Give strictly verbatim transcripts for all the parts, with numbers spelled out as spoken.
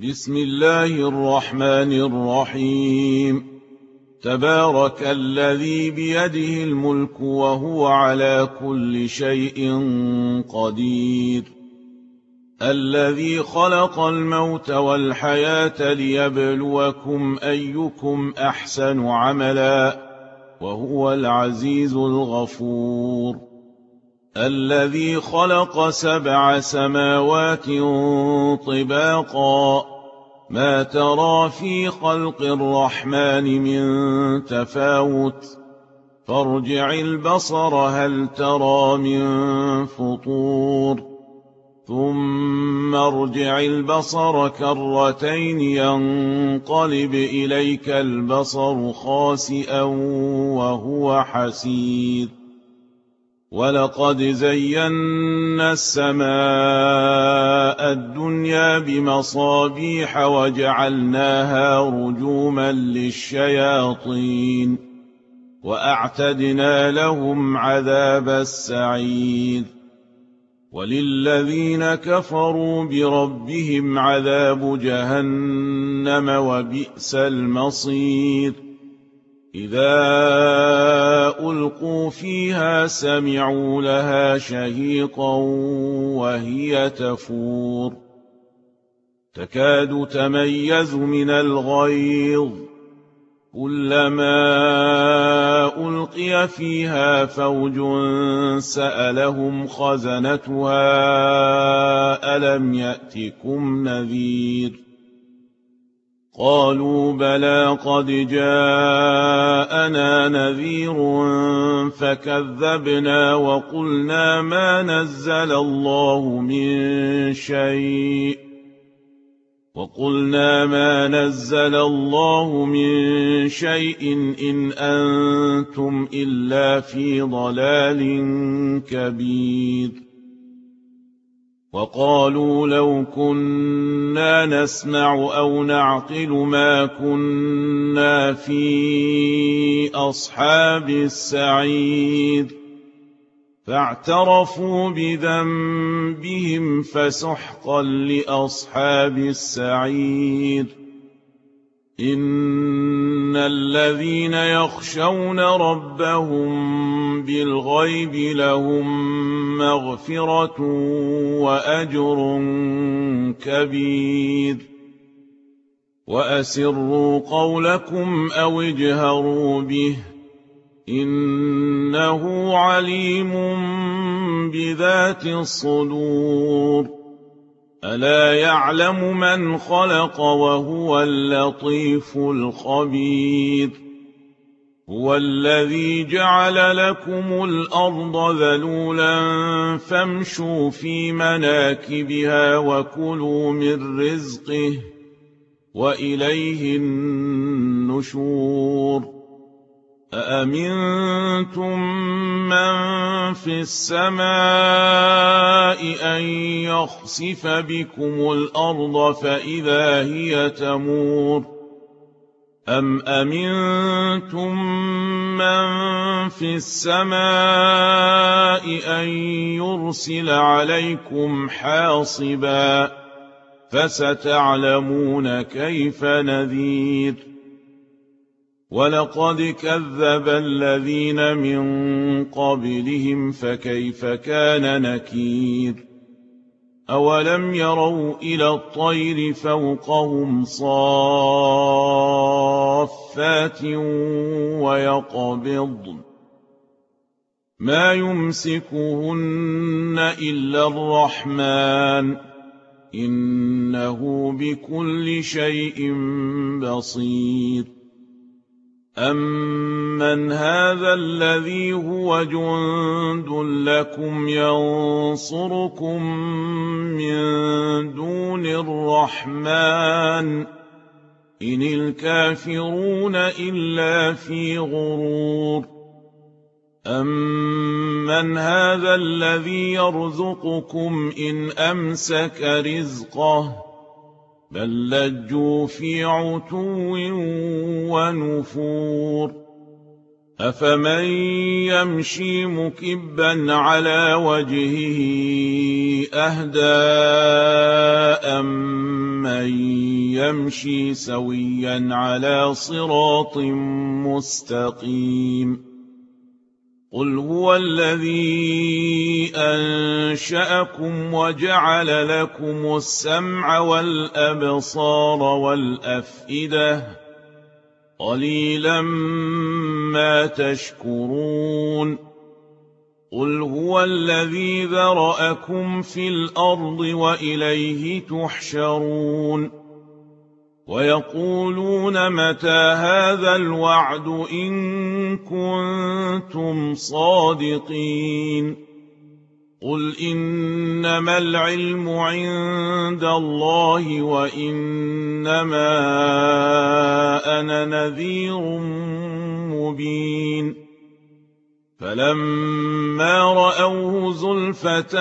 بسم الله الرحمن الرحيم. تبارك الذي بيده الملك وهو على كل شيء قدير، الذي خلق الموت والحياة ليبلوكم أيكم أحسن عملا، وهو العزيز الغفور. الذي خلق سبع سماوات طباقا، ما ترى في خلق الرحمن من تفاوت، فارجع البصر هل ترى من فطور، ثم ارجع البصر كرتين ينقلب إليك البصر خاسئا وهو حسير. ولقد زينا السماء الدنيا بمصابيح وجعلناها رجوما للشياطين، وأعتدنا لهم عذاب السعير. وللذين كفروا بربهم عذاب جهنم وبئس المصير. إذا ألقوا فيها سمعوا لها شهيقا وهي تفور، تكاد تميز من الغيظ، كلما ألقي فيها فوج سألهم خزنتها ألم يأتكم نذير؟ قالوا بلى قد جاءنا نذير فكذبنا وقلنا ما نزل الله من شيء وقلنا ما نزل الله من شيء إن أنتم إلا في ضلال كبير. وقالوا لو كنا نسمع أو نعقل ما كنا في أصحاب السعير، فاعترفوا بذنبهم فسحقا لأصحاب السعير. إن الذين يخشون ربهم بالغيب لهم مغفرة وأجر كبير. وأسروا قولكم أو اجهروا به، إنه عليم بذات الصدور. ألا يعلم من خلق وهو اللطيف الخبير. هو الذي جعل لكم الأرض ذلولا فامشوا في مناكبها وكلوا من رزقه وإليه النشور. أأمنتم من في السماء أن يخسف بكم الأرض فإذا هي تمور، أم أمنتم من في السماء أن يرسل عليكم حاصبا، فستعلمون كيف نذير. ولقد كذب الذين من قبلهم فكيف كان نكير. أولم يروا إلى الطير فوقهم صافات ويقبضن ما يمسكهن إلا الرحمن، إنه بكل شيء بصير. أمن هذا الذي هو جند لكم ينصركم من دون الرحمن، إن الكافرون إلا في غرور. أمن هذا الذي يرزقكم إن أمسك رزقه، بل لجوا في عتو ونفور. أفمن يمشي مكبا على وجهه أهدى أم أَمَّن يَمْشِي سَوِيًّا عَلَىٰ صِرَاطٍ مُّسْتَقِيمٍ قُلْ هُوَ الَّذِي أَنشَأَكُمْ وَجَعَلَ لَكُمُ السَّمْعَ وَالْأَبْصَارَ وَالْأَفْئِدَةَ قَلِيلًا مَّا تَشْكُرُونَ قُلْ هُوَ الَّذِي ذَرَأَكُمْ فِي الْأَرْضِ وَإِلَيْهِ تُحْشَرُونَ وَيَقُولُونَ مَتَىٰ هَٰذَا الْوَعْدُ إِن كُنتُمْ صَادِقِينَ قُلْ إِنَّمَا الْعِلْمُ عِندَ اللَّهِ وَإِنَّمَا أَنَا نَذِيرٌ مُّبِينٌ فَلَمَّا رَأَوْهُ زُلْفَةً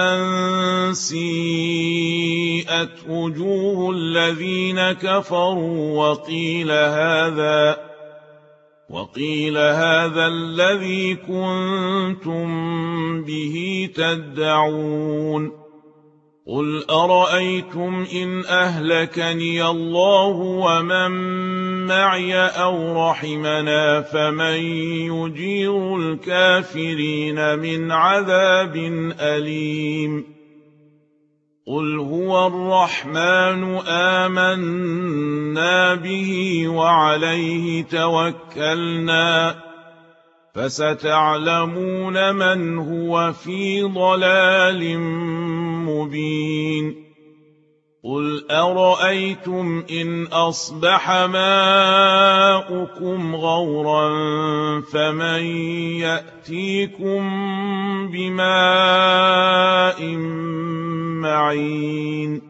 سِيئَتْ وُجُوهُ الَّذِينَ كَفَرُوا وَقِيلَ هَٰذَا وَقِيلَ هَٰذَا الَّذِي كُنتُم بِهِ تَدَّعُونَ قُلْ أَرَأَيْتُمْ إِنْ أَهْلَكَنِيَ اللَّهُ وَمَن مَّعِيَ أَوْ رَحِمَنَا فَمَن يُجِيرُ الْكَافِرِينَ مِنْ عَذَابٍ أَلِيمٍ قُلْ هُوَ الرَّحْمَٰنُ آمَنَّا بِهِ وَعَلَيْهِ تَوَكَّلْنَا فَسَتَعْلَمُونَ مَنْ هُوَ فِي ضَلَالٍ مُّبِينٍ قُلْ أَرَأَيْتُمْ إِنْ أَصْبَحَ مَاؤُكُمْ غَوْرًا فَمَن يَأْتِيكُم بِمَاءٍ مَّعِينٍ